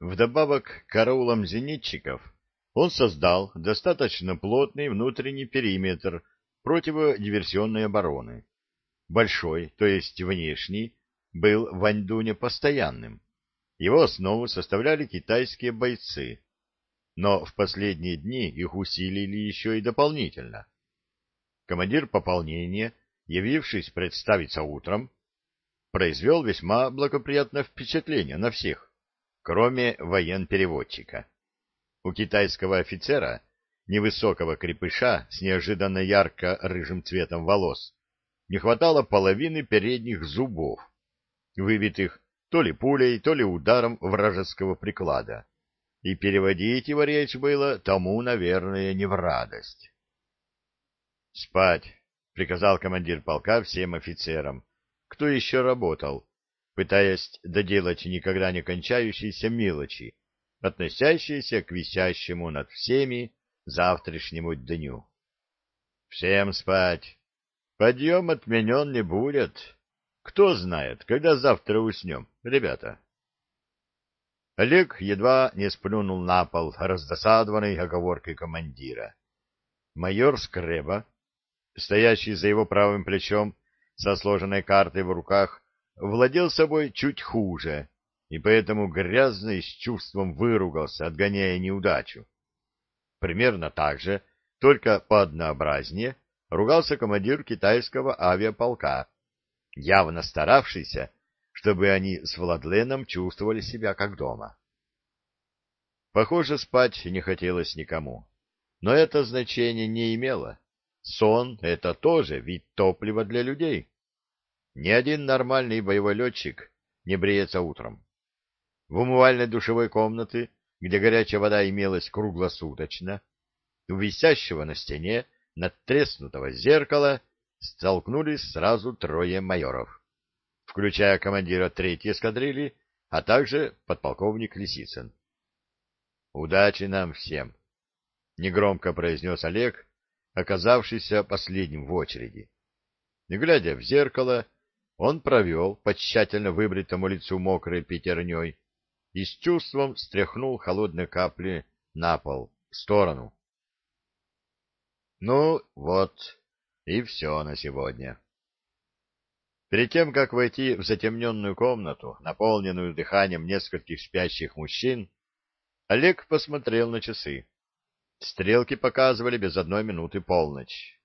Вдобавок к караулам зенитчиков он создал достаточно плотный внутренний периметр противодиверсионной обороны. Большой, то есть внешний, был в Аньдуне постоянным. Его основу составляли китайские бойцы, но в последние дни их усилили еще и дополнительно. Командир пополнения, явившись представиться утром, произвел весьма благоприятное впечатление на всех, кроме военпереводчика. У китайского офицера, невысокого крепыша с неожиданно ярко-рыжим цветом волос, не хватало половины передних зубов, выбитых то ли пулей, то ли ударом вражеского приклада, и переводить его речь было тому, наверное, не в радость. «Спать!» — приказал командир полка всем офицерам, кто еще работал, пытаясь доделать никогда не кончающиеся мелочи, относящиеся к висящему над всеми завтрашнему дню. «Всем спать! Подъем отменен не будет. Кто знает, когда завтра уснем, ребята?» Олег едва не сплюнул на пол, раздосадованный оговоркой командира. Майор Скреба, стоящий за его правым плечом со сложенной картой в руках, владел собой чуть хуже, и поэтому грязно и с чувством выругался, отгоняя неудачу. Примерно так же, только пооднообразнее, ругался командир китайского авиаполка, явно старавшийся, чтобы они с Владленом чувствовали себя как дома. Похоже, спать не хотелось никому, но это значение не имело. Сон — это тоже вид топлива для людей. Ни один нормальный боевой летчик не бреется утром. В умывальной душевой комнате, где горячая вода имелась круглосуточно, у висящего на стене надтреснутого зеркала столкнулись сразу трое майоров, включая командира третьей эскадрильи, а также подполковник Лисицын. «Удачи нам всем!» — негромко произнес Олег, оказавшийся последним в очереди. Не глядя в зеркало, он провел по тщательно выбритому лицу мокрой пятерней и с чувством стряхнул холодные капли на пол, в сторону. Ну вот, и все на сегодня. Перед тем, как войти в затемненную комнату, наполненную дыханием нескольких спящих мужчин, Олег посмотрел на часы. Стрелки показывали без 1 минуты полночь.